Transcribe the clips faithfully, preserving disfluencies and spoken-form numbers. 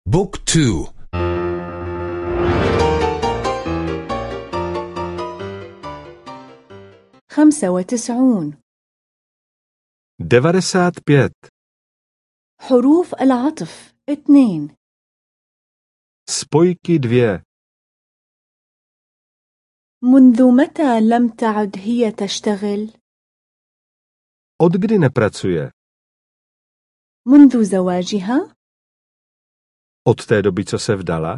بوك تو. خمسة وتسعون. devadesát pět. حروف العطف اثنين. Spojky dvě. منذ متى لم تعد هي تشتغل؟ Od kdy nepracuje? منذ زواجها؟ Od té doby, co se vdala?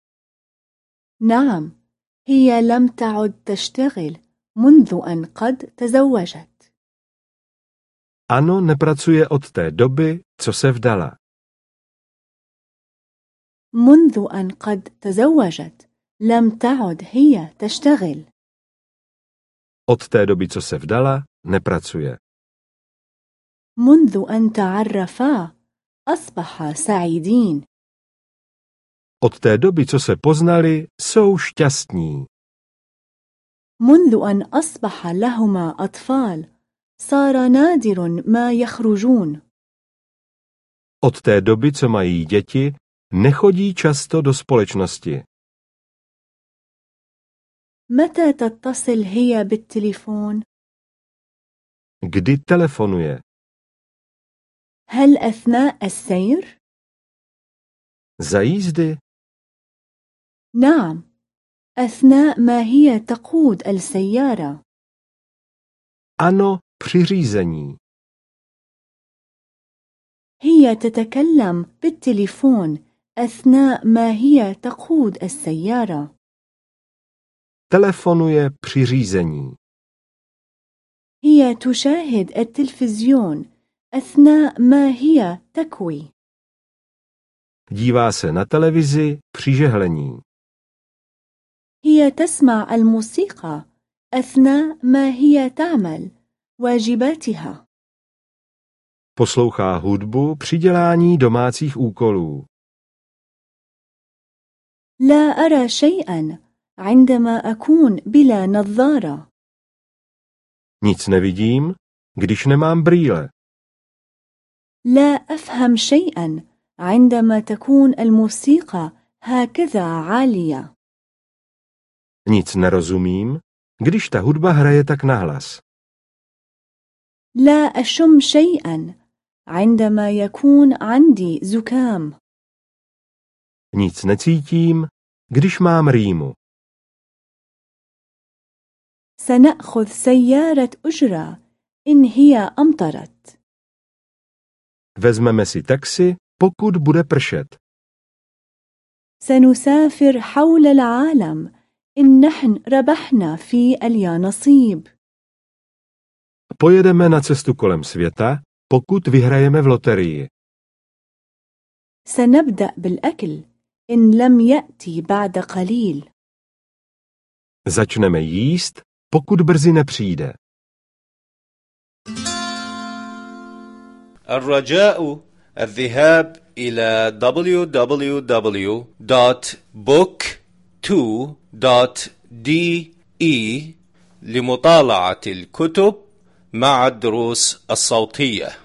نعم، هي لم تعد تشتغل منذ أن قد تزوجت. Ano, nepracuje od té doby, co se vdala. منذ أن قد تزوجت لم تعد هي تشتغل. Od té doby, co se vdala, nepracuje. منذ أن تعرفا أصبحا سعيدين. Od té doby, co se poznali, jsou šťastní. منذ أن أصبح لهما أطفال صار نادر ما يخرجون. Od té doby, co mají děti, nechodí často do společnosti. متى تتصل هي بالتليفون؟ Kdy telefonuje? هل أثناء السير؟ Za jízdy? نعم، أثناء ما هي تقود السيارة. Ano, při řízení. هي تتكلم بالتليفون أثناء ما هي تقود السيارة. Telefonuje při řízení. هي تشاهد التلفزيون أثناء ما هي تكوي. Dívá se na televizi při žehlení. هي تسمع الموسيقى أثناء ما هي تعمل واجباتها. Poslouchá hudbu při dělání domácích úkolů. لا أرى شيئا عندما أكون بلا نظارة. Nic nevidím, když nemám brýle. لا أفهم شيئا عندما تكون الموسيقى هكذا عالية. Nic nerozumím, když ta hudba hraje tak nahlas. لا أشم شيئا عندما يكون عندي زكام. Nic necítím, když mám rýmu. سنأخذ سيارة أجرة إن هي أمطرت. Vezmeme si taxi, pokud bude pršet. سنسافر حول العالم إن نحن ربحنا في اليانصيب. Pojedeme na cestu kolem světa, pokud vyhrajeme v loterii. سنبدأ بالأكل إن لم يأتي بعد قليل. Začneme jíst, pokud brzy nepřijde. الرجاء الذهاب إلى دبليو دبليو دبليو دوت بوك تو دوت دي إي لمطالعة الكتب مع الدروس الصوتية.